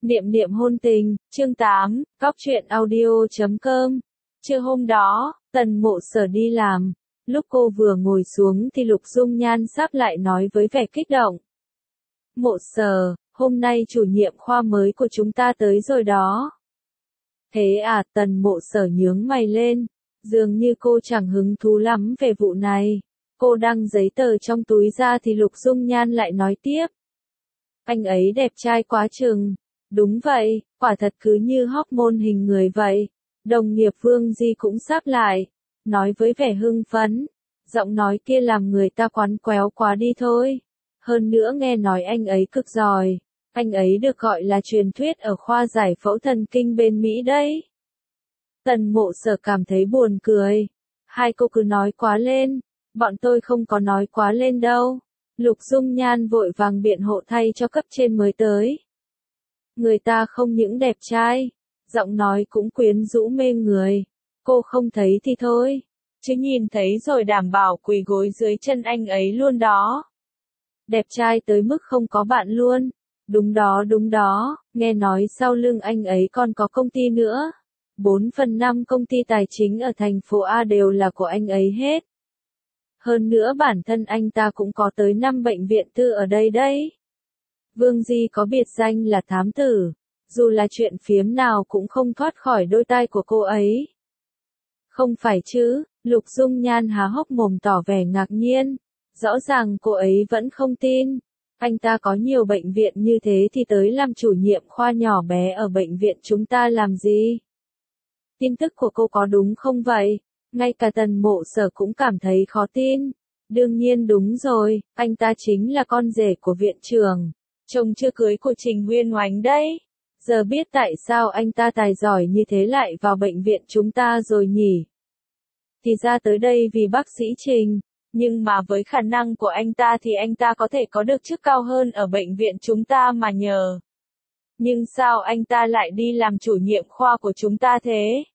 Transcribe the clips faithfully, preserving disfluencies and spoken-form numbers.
Niệm niệm hôn tình, chương tám, cóc truyện audio chấm com. Trưa hôm đó, Tần Mộ Sở đi làm. Lúc cô vừa ngồi xuống thì Lục Dung Nhan sắp lại nói với vẻ kích động. Mộ Sở, hôm nay chủ nhiệm khoa mới của chúng ta tới rồi đó. Thế à, Tần Mộ Sở nhướng mày lên. Dường như cô chẳng hứng thú lắm về vụ này. Cô đăng giấy tờ trong túi ra thì Lục Dung Nhan lại nói tiếp. Anh ấy đẹp trai quá chừng. Đúng vậy, quả thật cứ như hormone hình người vậy. Đồng nghiệp Vương Di cũng sắp lại. Nói với vẻ hưng phấn. Giọng nói kia làm người ta quắn quéo quá đi thôi. Hơn nữa nghe nói anh ấy cực giỏi. Anh ấy được gọi là truyền thuyết ở khoa giải phẫu thần kinh bên Mỹ đấy. Tần Mộ Sở cảm thấy buồn cười. Hai cô cứ nói quá lên. Bọn tôi không có nói quá lên đâu. Lục Dung Nhan vội vàng biện hộ thay cho cấp trên mới tới. Người ta không những đẹp trai, giọng nói cũng quyến rũ mê người. Cô không thấy thì thôi, chứ nhìn thấy rồi đảm bảo quỳ gối dưới chân anh ấy luôn đó. Đẹp trai tới mức không có bạn luôn. Đúng đó đúng đó, nghe nói sau lưng anh ấy còn có công ty nữa. Bốn phần năm công ty tài chính ở thành phố A đều là của anh ấy hết. Hơn nữa bản thân anh ta cũng có tới năm bệnh viện tư ở đây đấy. Vương Di có biệt danh là thám tử, dù là chuyện phiếm nào cũng không thoát khỏi đôi tai của cô ấy. Không phải chứ, Lục Dung Nhan há hốc mồm tỏ vẻ ngạc nhiên, rõ ràng cô ấy vẫn không tin. Anh ta có nhiều bệnh viện như thế thì tới làm chủ nhiệm khoa nhỏ bé ở bệnh viện chúng ta làm gì? Tin tức của cô có đúng không vậy? Ngay cả Tần Mộ Sở cũng cảm thấy khó tin. Đương nhiên đúng rồi, anh ta chính là con rể của viện trưởng. Chồng chưa cưới của Trình Huyên Oánh đấy. Giờ biết tại sao anh ta tài giỏi như thế lại vào bệnh viện chúng ta rồi nhỉ? Thì ra tới đây vì bác sĩ Trình. Nhưng mà với khả năng của anh ta thì anh ta có thể có được chức cao hơn ở bệnh viện chúng ta mà nhờ. Nhưng sao anh ta lại đi làm chủ nhiệm khoa của chúng ta thế?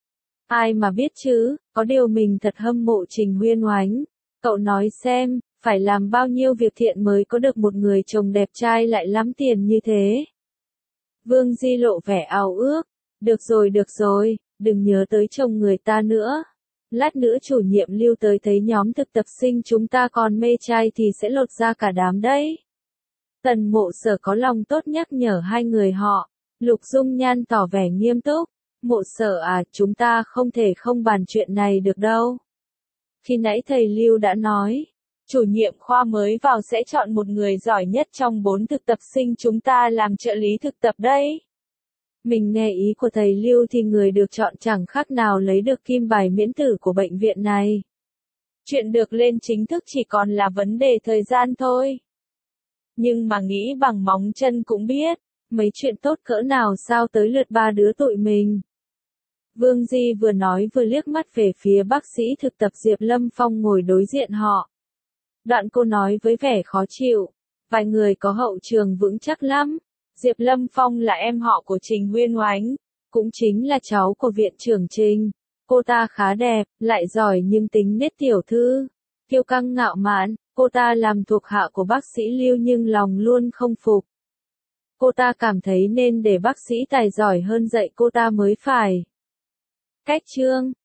Ai mà biết chứ, có điều mình thật hâm mộ Trình Huyên Oánh. Cậu nói xem, phải làm bao nhiêu việc thiện mới có được một người chồng đẹp trai lại lắm tiền như thế. Vương Di lộ vẻ ao ước. Được rồi được rồi, đừng nhớ tới chồng người ta nữa. Lát nữa chủ nhiệm Lưu tới thấy nhóm thực tập sinh chúng ta còn mê trai thì sẽ lột ra cả đám đấy. Tần Mộ Sở có lòng tốt nhắc nhở hai người họ. Lục Dung Nhan tỏ vẻ nghiêm túc. Mộ Sở à, chúng ta không thể không bàn chuyện này được đâu. Khi nãy thầy Lưu đã nói, chủ nhiệm khoa mới vào sẽ chọn một người giỏi nhất trong bốn thực tập sinh chúng ta làm trợ lý thực tập đấy. Mình nghe ý của thầy Lưu thì người được chọn chẳng khác nào lấy được kim bài miễn tử của bệnh viện này. Chuyện được lên chính thức chỉ còn là vấn đề thời gian thôi. Nhưng mà nghĩ bằng móng chân cũng biết, mấy chuyện tốt cỡ nào sao tới lượt ba đứa tụi mình. Vương Di vừa nói vừa liếc mắt về phía bác sĩ thực tập Diệp Lâm Phong ngồi đối diện họ. Đoạn cô nói với vẻ khó chịu, vài người có hậu trường vững chắc lắm. Diệp Lâm Phong là em họ của Trình Huyên Oánh, cũng chính là cháu của viện trưởng Trình. Cô ta khá đẹp, lại giỏi nhưng tính nết tiểu thư, kiêu căng ngạo mạn. Cô ta làm thuộc hạ của bác sĩ Lưu nhưng lòng luôn không phục. Cô ta cảm thấy nên để bác sĩ tài giỏi hơn dạy cô ta mới phải. Cách chương